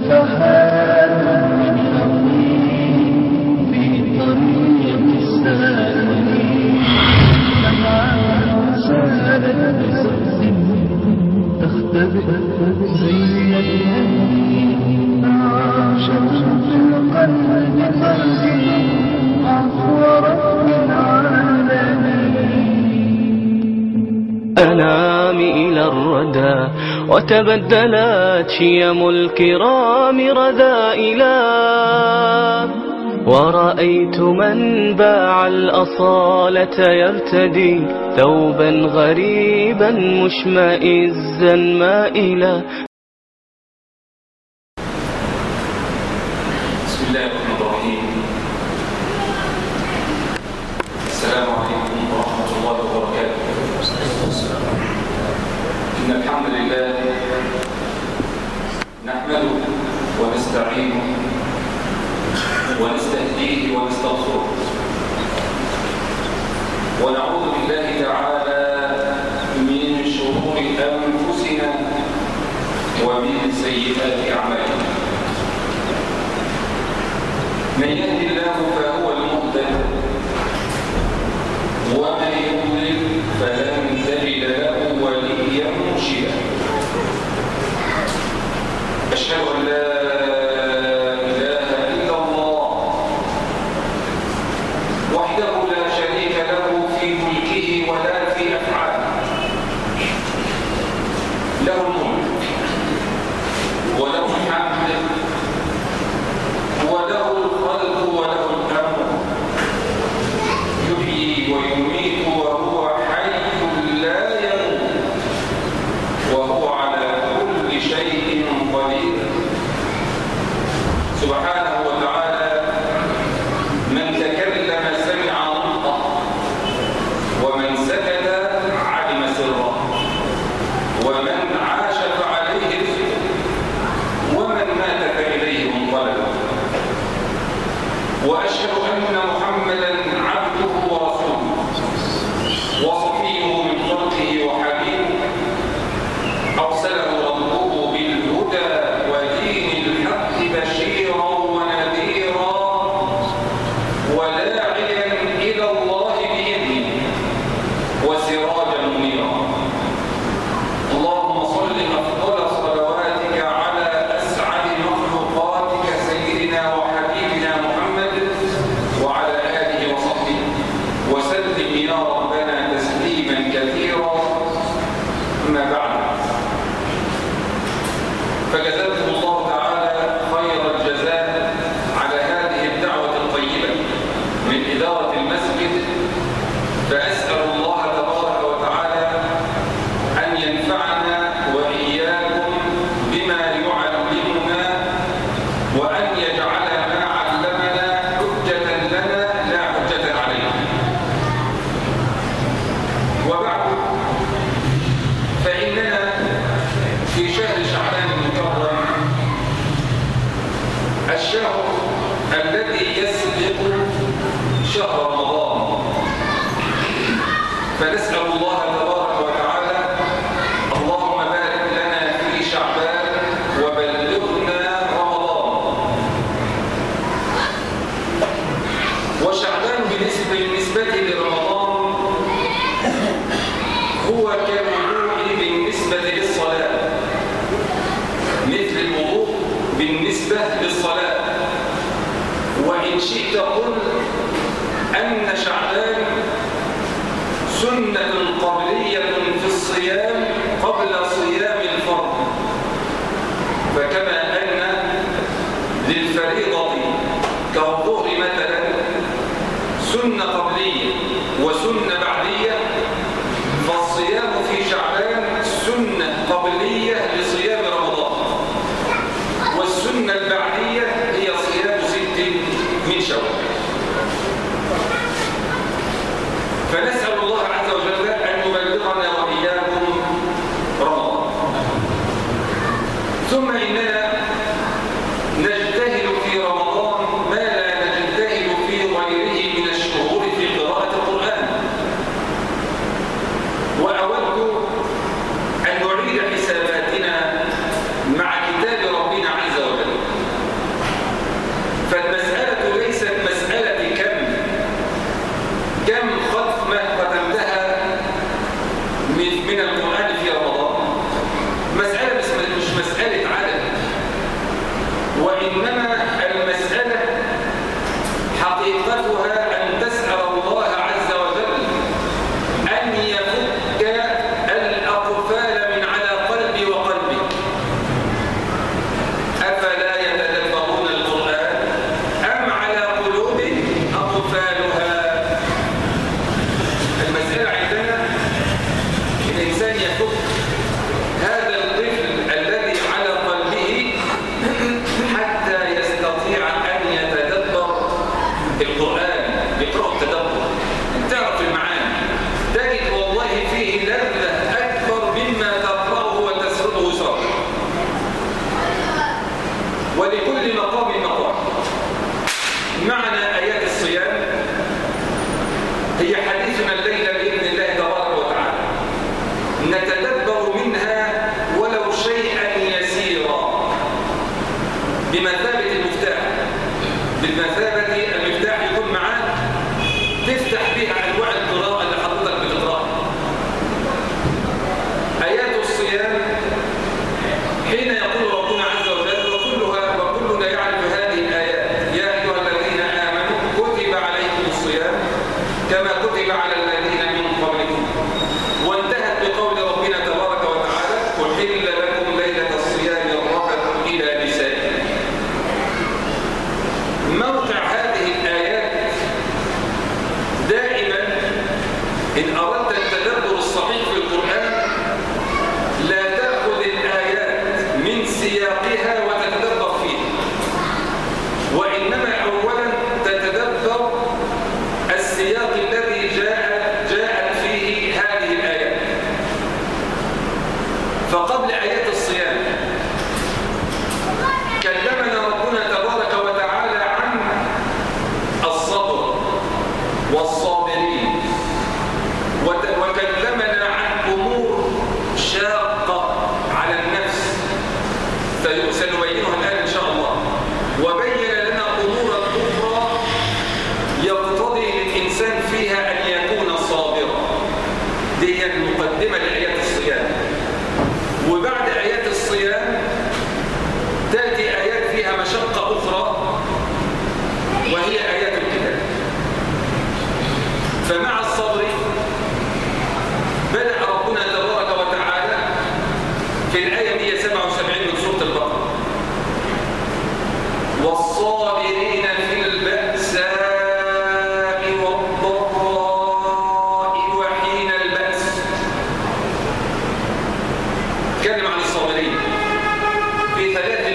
نفحات من يقين في طريق السالكين، لمعات سالت بصدق تختبئ زي اليمين، عاشت في القلب قلبي عفو رب العالمين. أنام إلى الردى وتبدلت شيم الكرام رذائلا، ورأيت من باع الأصالة يرتدي ثوبا غريبا مشمئزا مائلا. بسم الله الرحمن الرحيم. السلام عليكم ورحمة الله وبركاته. إن الحمد لله نحمده ونستعينه ونستهديه ونستغفره، ونعوذ بالله تعالى من شرور أنفسنا ومن سيئات أعمالنا. من يهد الله فهو المهتد، ومن يضلل فلن تجد له وليا مرشدا. أشهد أن لا إله إلا الله وحده لا شريك له في ملكه ولا في أفعاله، له الملك وله الحمد وله الخلق وله الأمر، يحيي ويميت وهو حي لا يموت، وهو على كل شيء قدير سبحانه وتعالى. من تكلم سمع نطقه، ومن سكت علم سره، ومن عاش فعليه رزقه، ومن مات فإليه منقلب. وأشهد أن محمدا عبده ورسوله وصفيه من خلقه وحبيبه، أرسله ربه بالهدى ودين الحق بشيرا ونذيرا وداعيا إلى الله بإذنه وسراجا منيرا. اللهم صل أفضل صلواتك على أسعد مخلوقاتك سيدنا وحبيبنا محمد وعلى آله وصحبه وسلم يا ربنا تسليما كثيرا. أما بعد، فجزاكم الله تعالى خير الجزاء على هذه الدعوة الطيبة من إدارة المسجد. فأسأل الله تبارك وتعالى أن ينفعنا وإياكم بما يعلمنا، وأن يجعل ما علمنا حجة لنا لا حجة علينا. وبعد، فإننا في شهر شعبان المكرم، الشهر الذي يسبق شهر رمضان. فنسأل الله تبارك وتعالى اللهم بارك لنا في شعبان وبلغنا رمضان. وشعبان بالنسبة لرمضان هو كالوضوء بالنسبة للصلاة، مثل الوضوء بالنسبة للصلاة. وإن شئت قل أن شعبان سنة قبلية في الصيام قبل صيام الفرض. فكما أن للفريضة كالظهر مثلا سنة قبلية وسنة بعدية، فالصيام في شعبان سنة قبلية لصيام رمضان، والسنة البعدية هي صيام 6 من شوال. فنسأل الله عز وجل أن يبلغنا وإياكم رمضان. ثم إننا نجتهد في رمضان ما لا نجتهد في غيره من الشهور في قراءة القرآن. وأود أن نعيد حساباتنا مع كتاب ربنا عز وجل. ولكل مقام مقام. معنى آيات الصيام هي حديثنا الليلة بإذن الله تبارك وتعالى، نتدبر منها ولو شيئا يسيرا بمثابة المفتاح، بالمثابة المفتاح يكون معاك تفتح بها أنواع القراءة اللي حضرتك بتقرأها. آيات الصيام حين يقول ربنا عز وجل وكلنا يعرف هذه الآيات: يا أيها الذين آمنوا كتب عليكم الصيام كما كتب على الذين من قبلكم، وانتهت بقول ربنا تبارك وتعالى: أحل لكم ليلة الصيام الرفث إلى نسائكم. موقع هذه الآيات دائما إن أردت التدبر الصحيح في القرآن لا تأخذ الآيات من سياقها وتتدبر فيها، وإنما أولا تتدبر السياق الذي جاءت فيه هذه الآيات. فقبل آيات الصيام كلمنا ربنا تبارك وتعالى عن الصبر والصابرين، وكلمنا عن أمور شاقة على النفس سنبينها الآن إن شاء الله، وبين لنا أمورا أخرى يقتضي للإنسان فيها أن يكون صابرا. دي هي المقدمة لآيات الصيام. وبعد آيات الصيام تأتي آيات فيها مشقة أخرى وهي آيات الكتاب. فمع الصبر بدأ ربنا تبارك وتعالى في الآية 177 من سورة البقرة: والصابرين في البأساء والضراء وحين البأس. تكلم عن الصابرين في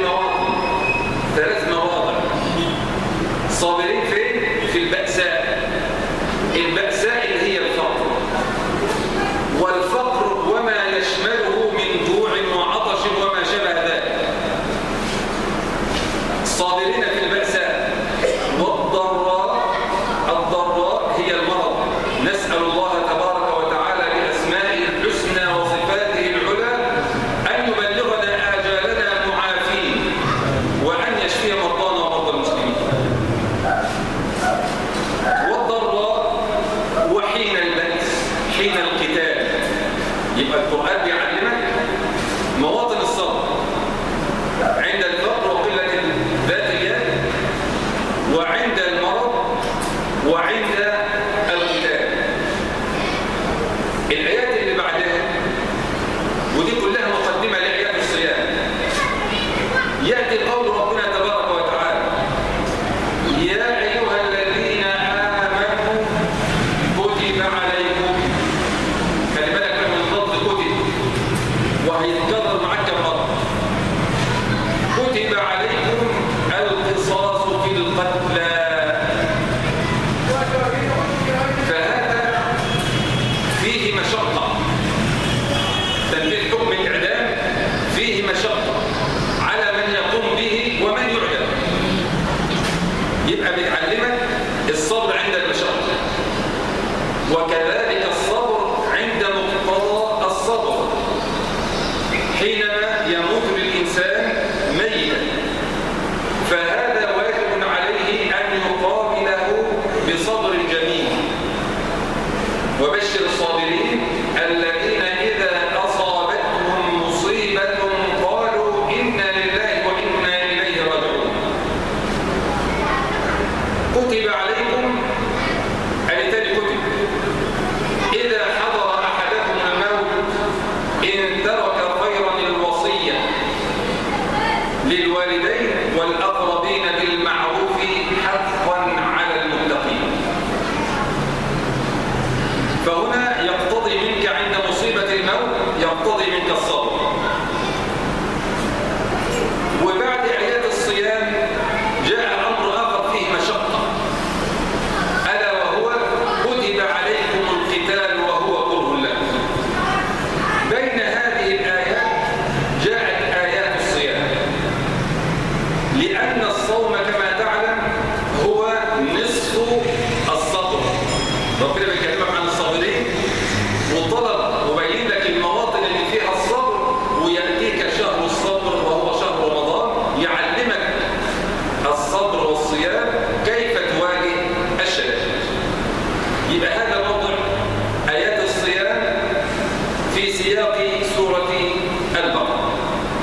ثلاث مواضع. الصابرين فين؟ في البأساء. البأساء اللي هي الفقر، والفقر وما يشمله من جوع وعطش وما شابه ذلك. الصابرين في البأساء والضراء. الضراء هي المرض. نسأل الله تبارك وتعالى بأسمائه الحسنى وصفاته العلى أن يبلغنا آجالنا معافين، وأن يشفي مرضانا ومرضى المسلمين. والضراء وحين البأس، حين القتال. يبقى القرآن بيعلمك مواطن الصبر عند الفقر وقلة ذات اليد، وعند المرض، وعند القتال. الآيات اللي بعدها ودي كلها مقدمة لآيات الصيام يأتي قول ربنا تبارك وتعالى: يا أيها الذين آمنوا كتب عليكم. خلي بالك من لفظ كتب وهيتكرر معاك كم مرة. كتب عليكم القصاص في القتلى. فهذا فيه مشقة. تنفيذ حكم الإعدام فيه مشقة على من يقوم به ومن يعدم. يبقى بتعلمك الصبر عند المشقة، وكذلك الصبر عند مقتضى الصبر. حينما يموت الإنسان ميتا فهذا واجب عليه أن يقابله بصبر جميل. وبشر الصابرين الذين إذا أصابتهم مصيبة قالوا إنا لله وإنا إليه راجعون. كتب عليكم التالي كتب: إذا حضر أحدكم الموت إن ترك خيرا الوصية للوالدين والأقربين بالمعروف حقا على المتقين. فهنا يقتضي منك عند مصيبة الموت يقتضي منك الصبر. وبعد آيات الصيام جاء أمر آخر فيه مشقة، ألا وهو كتب عليكم القتال وهو كره لكم. بين هذه الآيات جاءت آيات الصيام ربنا بيكلمك عن الصابرين وطلب وبين لك المواطن اللي فيها الصبر، ويأتيك شهر الصبر وهو شهر رمضان يعلمك الصبر والصيام كيف تواجه الشدائد. يبقى هذا موضوع آيات الصيام في سياق سورة البقرة.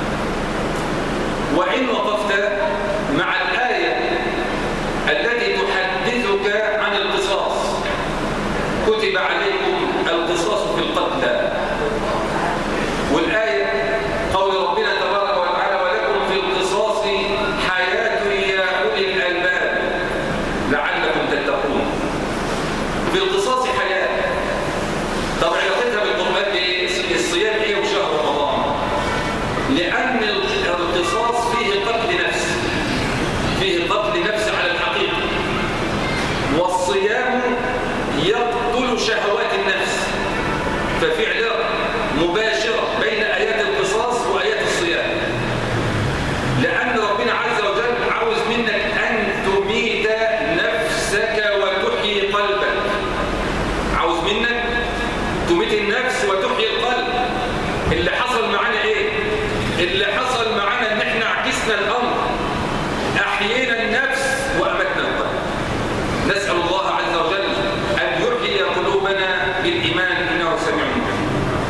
وإن وقفت مع الآية التي تحدثك عن القصاص، كتب عليكم القصاص في القتلى، والآية قول ربنا تبارك وتعالى ولكم في القصاص حياة يا أولي الألباب لعلكم تتقون. في القصاص حياة. طب علاقتها بالقرآن ايه؟ الصيام ايه وشهر رمضان؟ لأن القصاص فيه قتل نفس، فيه قتل نفس على الحقيقة، والصيام يقتل شهوات النفس، ففي علاقة مباشرة بين آيات القصاص وآيات الصيام. لأن ربنا عز وجل عاوز منك أن تميت نفسك وتحيي قلبك، عاوز منك تميت النفس وتحيي القلب. اللي حصل معنا ايه؟ اللي حصل معنا ان احنا عكسنا الأمر، أحيينا النفس وأمتنا القلب. نسأل الله عز وجل أن يحيي قلوبنا بالإيمان إنه سميع مجيب.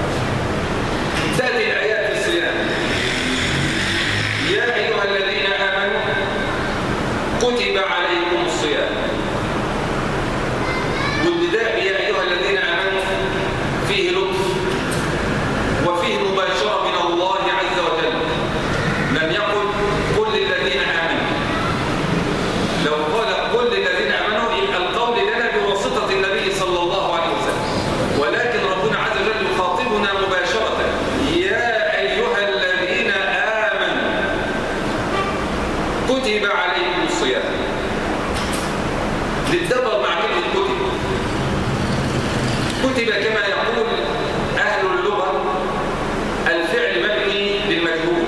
تأتي الآيات في الصيام: يا أيها الذين آمنوا كتب عليكم الصيام. والبداء يا أيها الذين آمنوا فيه لطف وفيه مباشرة من الله عز وجل. لم يقل كل الذين آمنوا. لو قال كل الذين آمنوا يبقى القول لنا بواسطة النبي صلى الله عليه وسلم، ولكن ربنا عز وجل يخاطبنا مباشرة: يا أيها الذين آمنوا كتب عليكم الصيام. للدبر مع كلمة كتب. كتب كما يقول أهل اللغة الفعل مبني للمجهول،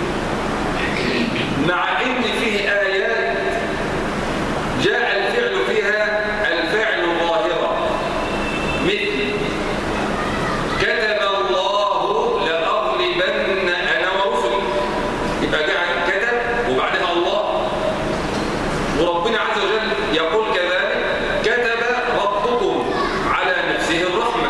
مع إن فيه آيات جاء الفعل فيها الفعل ظاهرا، مثل كتب الله لأغلبن أنا ورسلي، يبقى جاء كتب وبعدها الله. وربنا عز وجل يقول كذلك: كتب ربكم على نفسه الرحمة.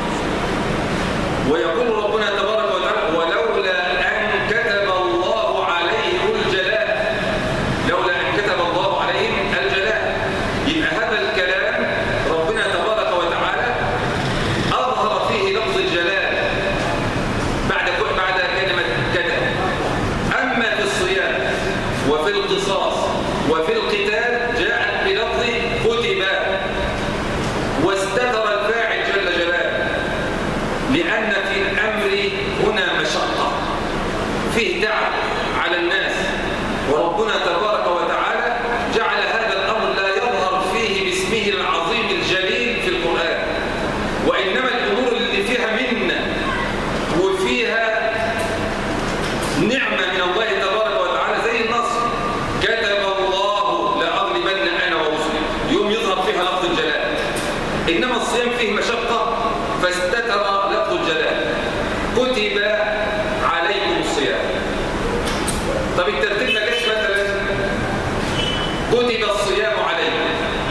ويقول ربنا تبارك وتعالى: ولولا أن كتب الله عليهم الجلاء، لولا أن كتب الله عليهم الجلاء. يبقى هذا الكلام ربنا تبارك وتعالى أظهر فيه لفظ الجلال بعد كلمة كتب. أما في الصيام وفي القصاص وفي القتال جاءت بلفظ كتب، واستتر الفاعل جل جلاله، لأن في الأمر هنا مشقة، فيه تعب على الناس، وربنا تبارك وتعالى جعل هذا الأمر لا يظهر فيه باسمه العظيم الجليل في القرآن، وإنما الأمور اللي فيها منة وفيها نعمة من الله تبارك وتعالى زي النصر: كتب الله لأغلبن أنا ورسلي، يوم يظهر فيها لفظ الجلال. إنما الصيام فيه مشقة فاستتر لفظ الجلال: كتب عليكم الصيام. طب الترتيب ما جاش مثلا كتب الصيام عليكم.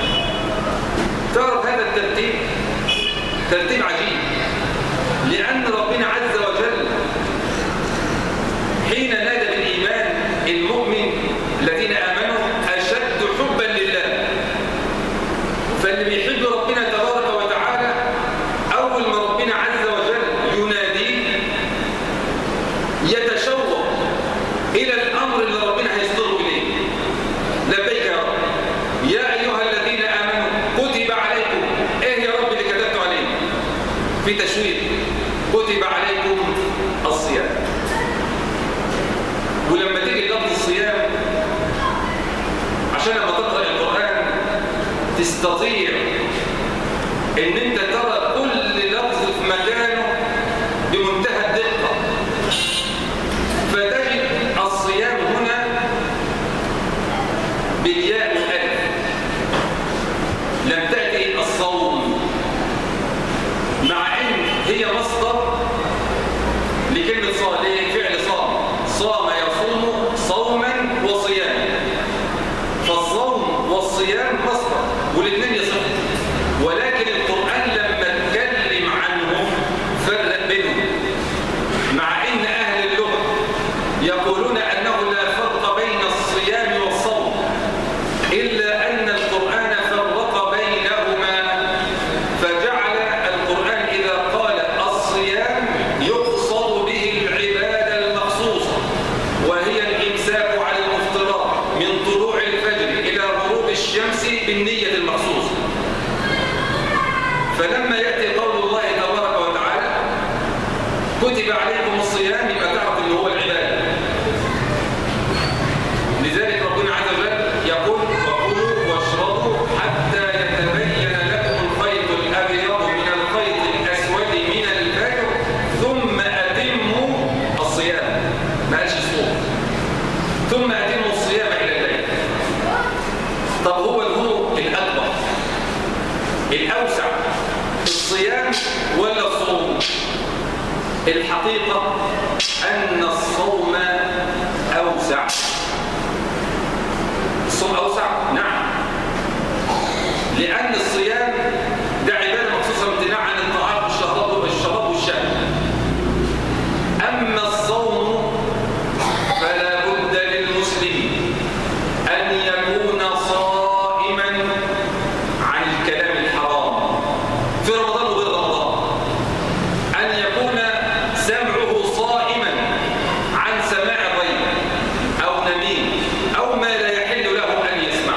تعرف هذا الترتيب ترتيب عجيب، لأن ربنا عز وجل حين نادى بالإيمان المؤمن الذين آمنوا أشد حبا لله. فاللي بيحب ربنا تبارك وتعالى أول ما ربنا عز وجل يناديه يتشوق إلى الأمر اللي ربنا هيصدره إليه. لبيك يا رب، يا أيها الذين آمنوا كتب عليكم. إيه يا رب اللي كتبت عليه؟ في تشويق: كتب عليكم الصيام. ولما تيجي لفظ الصيام عشان لما تقرأ القرآن تستطيع ان انت ترى كل لفظ في مكانه بمنتهى الدقة، فتجد الصيام هنا بالياء والألف، لم تأتي الصوم ثم أتموا الصيام إلى الليل. طب هو النور الأكبر الأوسع الصيام ولا الصوم؟ الحقيقة أن الصوم أوسع. الصوم أوسع؟ نعم، لأن الصيام ده عبادة مخصوصة امتناع عن الطعام والشراب والشهوة. أما الصوم فلا بد للمسلم أن يكون صائما عن الكلام الحرام في رمضان وغير رمضان، أن يكون سمعه صائما عن سماع الري أو نميم أو ما لا يحل له أن يسمع،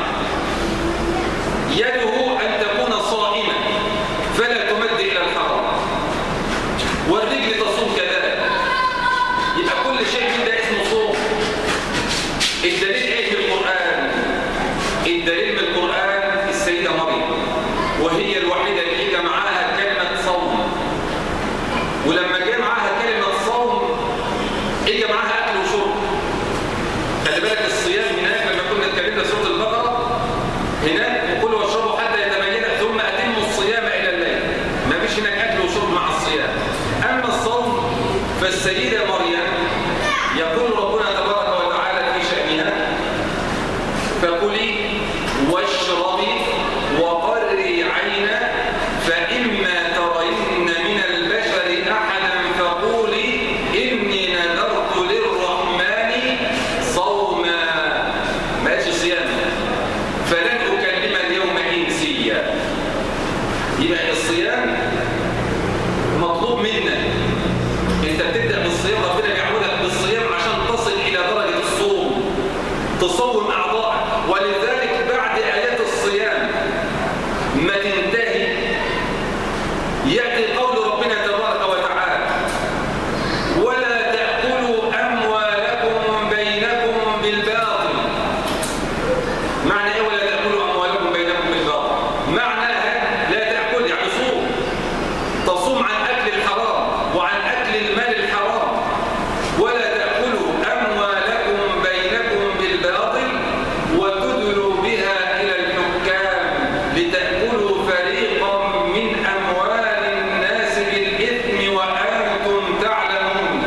يده أن تكون صائمة فلا تمد إلى الحرام، والرجل تصوم كذلك. يبقى كل شيء من ده اسمه صوم. الدليل ايه في القرآن؟ الدليل من القرآن السيدة مريم، وهي الوحيدة اللي جاء معاها كلمة صوم. ولما جاء معاها كلمة صوم جاء معاها أكل وشرب. خلي بالك الصيام هناك لما كنا اتكلمنا سورة البقرة هناك وكلوا واشربوا حتى يتبين ثم أتموا الصيام إلى الليل. ما فيش هناك أكل وشرب مع الصيام. أما الصوم فالسيدة مريم يقول ربنا تبارك وتعالى في شأنها: فكلي واشربي وقري عينا فإما ترين من البشر أحدا فقولي إني نذرت للرحمن صوما. ماشي صيام فلن أكلم اليوم إنسيا. يبقى الصيام مطلوب منا. انت بتبدأ بالصيام، ربنا بيعودك بالصيام عشان تصل إلى درجة الصوم، تصوم أعضائك. ولذلك بعد آيات الصيام ما تنتهي يأتي قول ربنا تبارك وتعالى: ولا تأكلوا أموالكم بينكم بالباطل. معنى إيه ولا تأكلوا أموالكم بينكم بالباطل؟ معناها لا تأكل يعني صوم، تصوم عن أكل الحرام وعن أكل المال الحرام. ولا تأكلوا أموالكم بينكم بالباطل وتدلوا بها إلى الحكام لتأكلوا فريقا من أموال الناس بالإثم وأنتم تعلمون.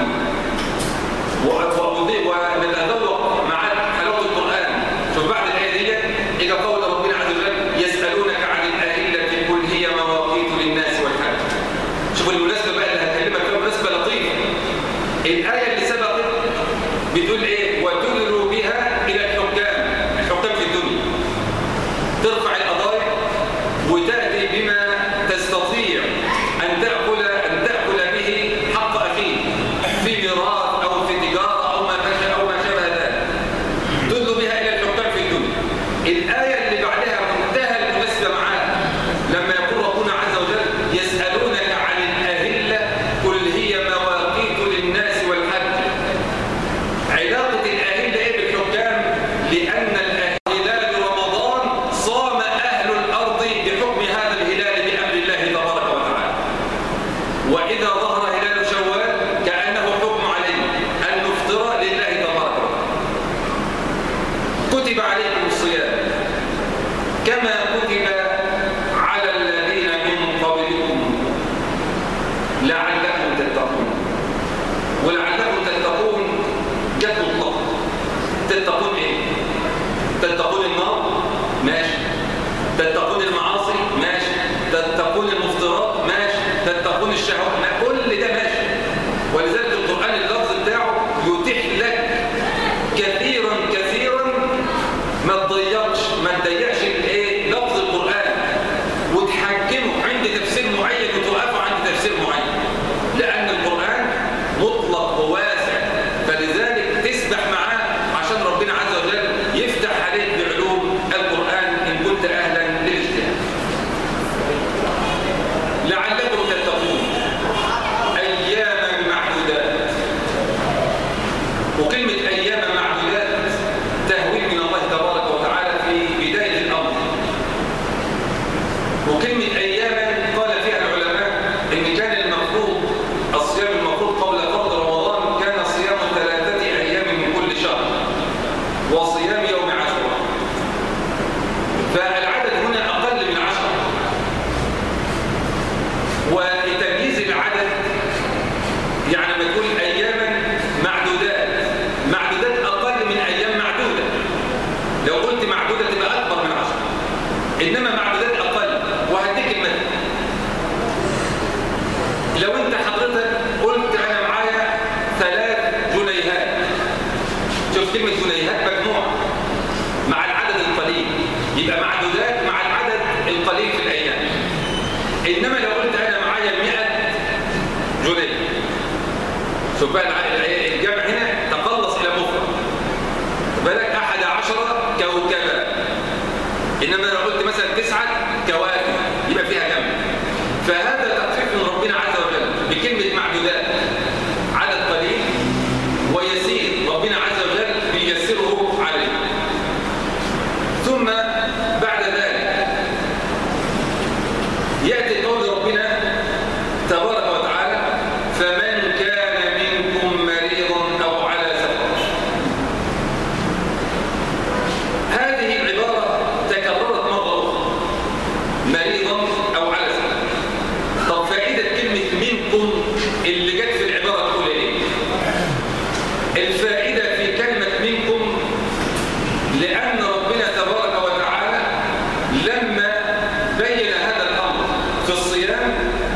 ونتذوق مع حلاوة القرآن. شوف بعد الآية دي إجا قول ربنا عز وجل: يسألونك عن الأهلة قل هي مواقيت للناس والحج. شوفوا المناسبة بقى اللي هكلمك فيها مناسبة لطيفة. الآية اللي سبقت بتقول إيه؟ وتدلوا بها إلى الحكام في الدنيا. ترفع القضايا وتأتي بما تستطيع أن تأكل به حق أخيه في ميراث أو في تجارة أو ما شابه ذلك. تدلوا بها إلى الحكام في الدنيا. الآية اللي بعدها منتهى المناسبة معاها لما يقول ربنا عز وجل: يسألونك عن الأهلة قل هي مواقيت للناس والحج. علاقة الأهلة إيه بالحكام؟ لأن هلال رمضان صام أهل الأرض بحكم هذا الهلال بأمر الله تبارك وتعالى. وإذا ظهر هلال شوال كأنه حكم عليه أن نفطر لله تبارك وتعالى. كتب عليكم الصيام كما كتب على الذين من قبلكم لعلكم تتقون. ولعلكم تتقون جت مطلقة. تتقون ايه؟ تتقون النار؟ ماشي. تتقون المعاصي؟ ماشي. تتقون المفترات؟ ماشي. تتقون الشهوات؟ كل ده ماشي. ولذلك القرآن اللفظ بتاعه يتيح لك كثيرا ما تضيعش الايه لفظ القرآن وتحكمه عند تفسير معين وتوقفه عند تفسير معين، لأن القرآن مطلق وواسع. فلذلك تسبح معاه عشان ربنا عز وجل يفتح عليك بعلوم وصيام يوم عاشوراء. فالعدد هنا أقل من 10. ولتمييز العدد يعني ما تقول أياما معدودات، معدودات أقل من أيام معدودة. لو قلت معدودة تبقى أكبر من 10، إنما معدودات أقل. وهديك المثل، لو أنت حضرتك قلت أنا معايا 3 جنيهات، شوف كلمة جنيهات مجموعة مع العدد القليل، يبقى معدودات مع العدد القليل في الأيام. إنما لو قلت أنا معايا 100 جنيه، شوف بقى الجمع هنا تقلص إلى مفرد، بالك 11 كوكبا. إنما لو قلت مثلا 9 كواكب يبقى فيها جمع. فهذا تخفيف من ربنا عز وجل بكلمة معدودات، عدد قليل ويسير ربنا عز وجل بيسره عليه. ثم بعد ذلك يأتي قول ربنا تبارك وتعالى فمن كان منكم مريضا أو على سفر. هذه العبارة تكررت مرة أخرى، مريضا أو على سفر. طب فائدة كلمة منكم اللي جت في العبارة الأولى إيه؟ الفائدة في كلمة منكم لأن ربنا تبارك وتعالى لما بين هذا الأمر في الصيام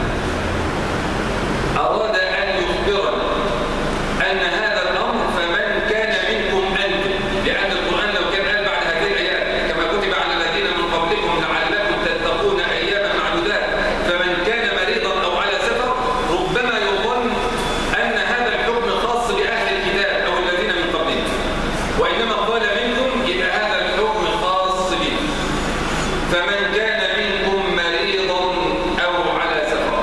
أراد أن يخبرنا أن هذا الأمر فمن كان منكم أنتم، لأن القرآن لو كان قال بعد هذه الآيات كما كتب على الذين من قبلكم لعلكم تتقون أياما معدودات فمن كان مريضا أو على سفر، ربما يظن أن هذا الحكم خاص بأهل الكتاب أو الذين من قبلهم، وإنما قال منكم يبقى هذا الحكم خاص به. فمن كان منكم مريضا أو على سفر،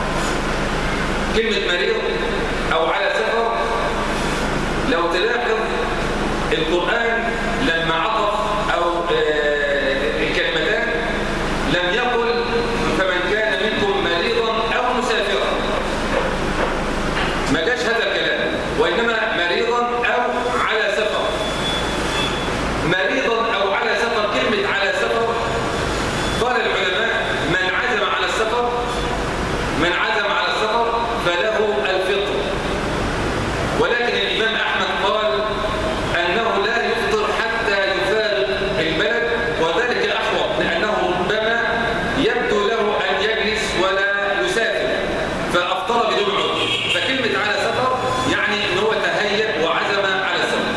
كلمة مريض أو على سفر لو تلاحظ القرآن لما عطف أو الكلمتان لم يقل فمن كان منكم مريضا أو مسافرا، ما جاش هذا الكلام، وإنما مريضا أو على سفر. مريضا أو على سفر، كلمة على سفر قال العلماء من عزم على السفر، من عزم على السفر فله الفطر. ولكن الإمام أحمد قال أنه لا يفطر حتى يفارق البلد، وذلك أحوط لأنه ربما يبدو له أن يجلس ولا يسافر فأفطر بدون عذر. فكلمة على سفر يعني أن هو تهيأ وعزم على السفر.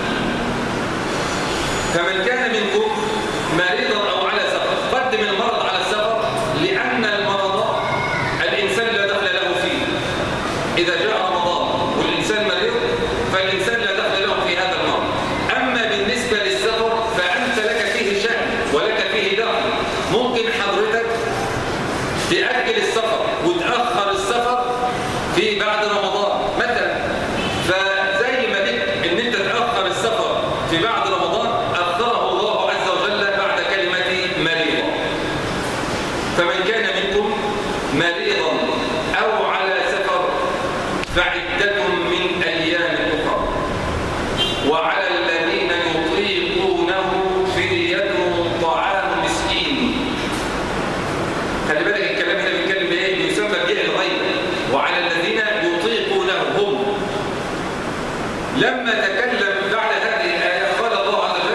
فمن كان منكم مريضا أو على سفر، قدم المرض على السفر لأن المرض الإنسان لا دخل له فيه. إذا جاء رمضان والإنسان مريض فالإنسان لا دخل له في هذا المرض. أما بالنسبة للسفر فأنت لك فيه شأن ولك فيه دخل. ممكن حضرتك تأجل السفر وتأخر السفر في بعد رمضان مثلا، فزي ما لك إن أنت تأخر السفر في بعد رمضان أخره الله عز وجل بعد كلمة مريضا. فمن كان منكم مريضا أو على سفر فعدة من أيام أخرى، وعلى الذين يطيقونه فدية طعام مسكين. خلي بالك الكلام هنا بيتكلم بإيه؟ بيسمى بيع الغيب. وعلى الذين يطيقونه هم. لما تكلم بعد هذه الآية قال الله عز وجل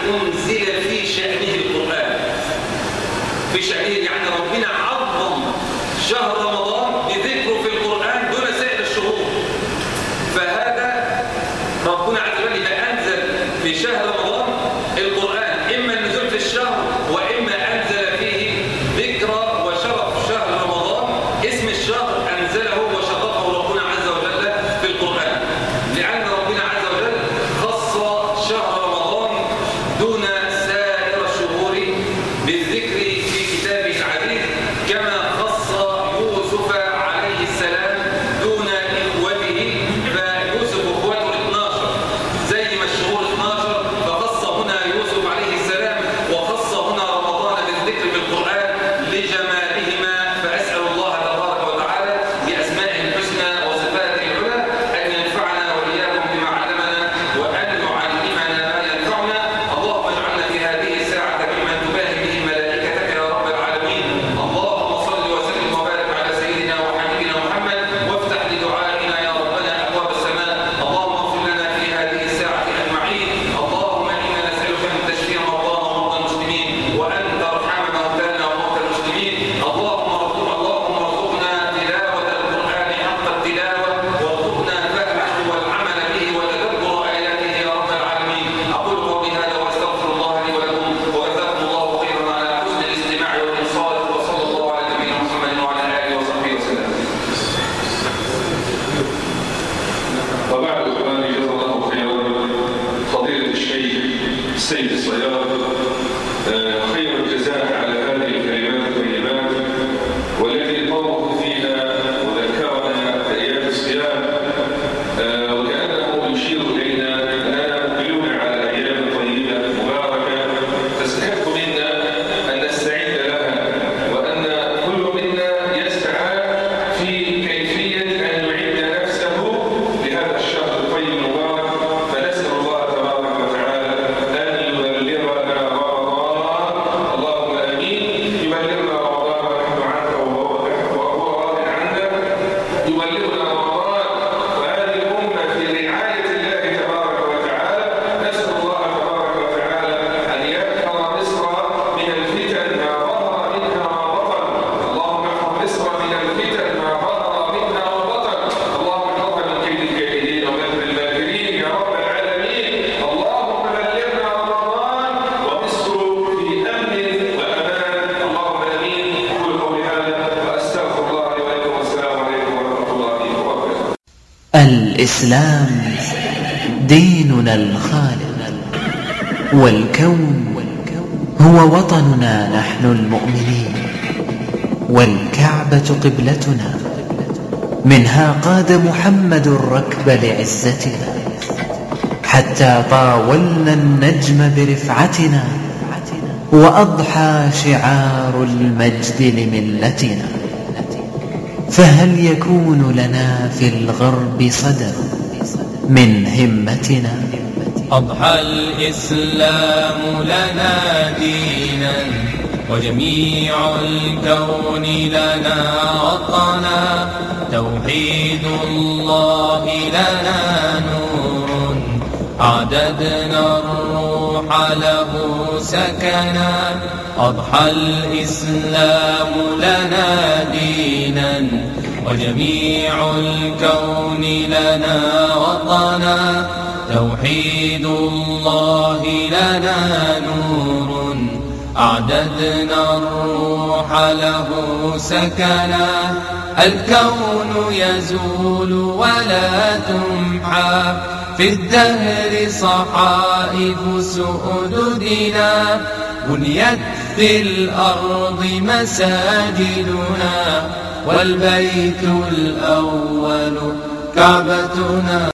أنزل في شأنه القرآن. في شأنه يعني ربنا عظم شهر رمضان بذكره في القرآن دون سائر الشهور. فهذا ربنا عز وجل أنزل في شهر رمضان القرآن، إما النزول في الشهر وإما أنزل فيه ذكرى وشرف شهر رمضان. اسم الشهر أنزله وشرفه ربنا عز وجل في القرآن، لأن ربنا عز وجل خص شهر رمضان دون سائر الشهور بالذكر في كتابه العزيز، كما خص يوسف عليه السلام دون إخوته، فيوسف إخوته 12 زي ما الشهور 12، فخص هنا يوسف عليه السلام وخص هنا رمضان بالذكر بالقرآن لجمالهما. فأسأل الله تبارك وتعالى بأسمائه الحسنى وصفاته العلى أن ينفعنا وإياكم بما علمنا وأن يعلمنا ما ينفعنا. اللهم اجعلنا في هذه الساعة ممن تباهي به ملائكتك يا رب العالمين. اللهم صل وسلم وبارك على سيدنا وحبيبنا محمد، وافتح لدعائنا يا ربنا أبواب السماء. اللهم اغفر لنا في هذه الساعة أجمعين. اللهم إنا نسألك أن تشفي مرضانا ومرضى المسلمين، وأن ترحم موتانا وموتى المسلمين. اللهم ارزقنا تلاوة القرآن حق التلاوة، وارزقنا فهمه والعمل به وتدبر آياته يا رب العالمين. أقول قولي هذا وأستغفر الله لي ولكم، وجزاكم الله خيرا على حسن الاستماع والإنصات، وصلى الله على نبينا محمد وعلى آله وصحبه وسلم. وبعد إخواني جزا الله خيرا فضيلة الشيخ السيد الصياد خير الجزاء على هذه الكلمات الطيبات، والتي طرق فيها وذكرنا أيام الصيام، وكأنه يشير إلينا أننا مقبلون على أيام طيبة مباركة تستحق منا أن نستعد لها، وأن كل منا يسعى في كيفية أن يعد نفسه لهذا الشهر الطيب المبارك. فنسأل الله تبارك وتعالى أن يبلغنا رمضان، اللهم آمين، يبلغنا رمضان ونحن عنك وهو راض عنك، يبلغنا رمضان وهذه الأمة في رعاية الله تبارك وتعالى. نسأل الله تبارك وتعالى أن يحفظ مصر من الفتن ما ظهر منها وبطن. اللهم احفظ مصر من الفتن ما ظهر منها وبطن. اللهم احفظها من كيد الكائدين ومكر الماكرين يا رب العالمين. اللهم بلغنا رمضان ومصر في أمن وأمان، اللهم آمين. أقول قولي هذا وأستغفر الله لي ولكم، والسلام عليكم ورحمة الله وبركاته. الإسلام ديننا الخالد، والكون هو وطننا نحن المؤمنين، والكعبة قبلتنا، منها قاد محمد الركب لعزتنا، حتى طاولنا النجم برفعتنا، وأضحى شعار المجد لملتنا. فهل يكون لنا في الغرب صدر من همتنا؟ أضحى الإسلام لنا دينا، وجميع الكون لنا وطنا. توحيد الله لنا نور، عددنا الروح له سكنا. أضحى الإسلام لنا دينا، وجميع الكون لنا وطنا. توحيد الله لنا نور، أعددنا الروح له سكنا. الكون يزول ولا تمحى، في الدهر صحائف سؤددنا. بنيت في الأرض مساجدنا، والبيت الأول كعبتنا.